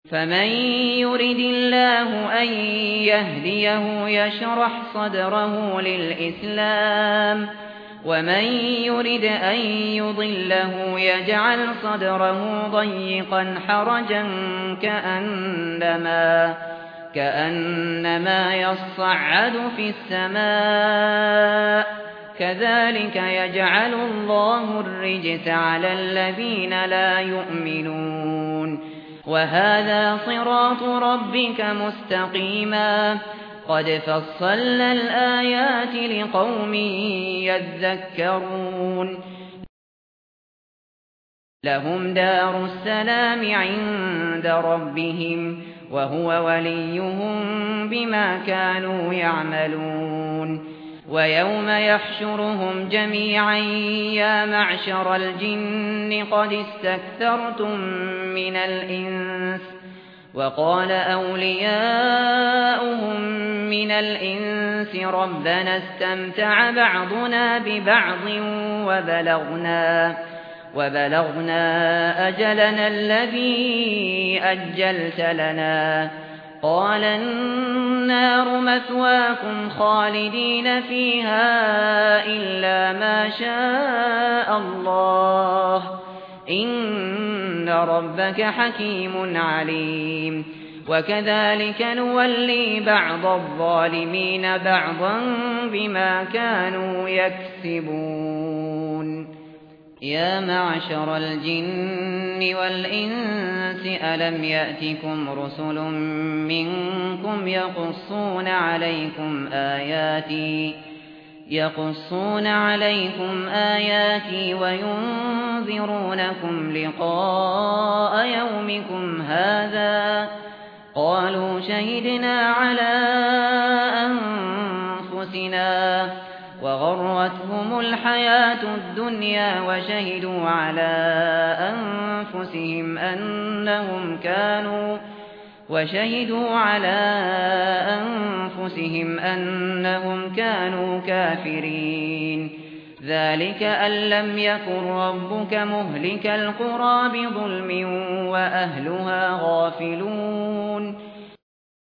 فمن يرد الله أن يهديه يشرح صدره للإسلام ومن يرد أن يضله يجعل صدره ضيقا حرجا كأنما يصعد في السماء كذلك يجعل الله الرجس على الذين لا يؤمنون وهذا صراط ربك مستقيما قد فصلنا الآيات لقوم يذكرون لهم دار السلام عند ربهم وهو وليهم بما كانوا يعملون ويوم يحشرهم جميعا يا معشر الجن قد استكثرتم من الإنس وقال أولياؤهم من الإنس ربنا استمتع بعضنا ببعض وبلغنا أجلنا الذي أجلت لنا قال النار مثواكم خالدين فيها إلا ما شاء الله إن ربك حكيم عليم وكذلك نولي بعض الظالمين بعضا بما كانوا يكسبون يا معشر الجن والإنس ألم يأتكم رسل منكم يقصون عليكم آياتي وينذرونكم لقاء يومكم هذا قالوا شهدنا على أنفسنا وغرتهم الحياة الدنيا وشهدوا على أنفسهم أنهم كانوا كافرين ذلك أن لم يكن ربك مهلك القرى بظلم وأهلها غافلون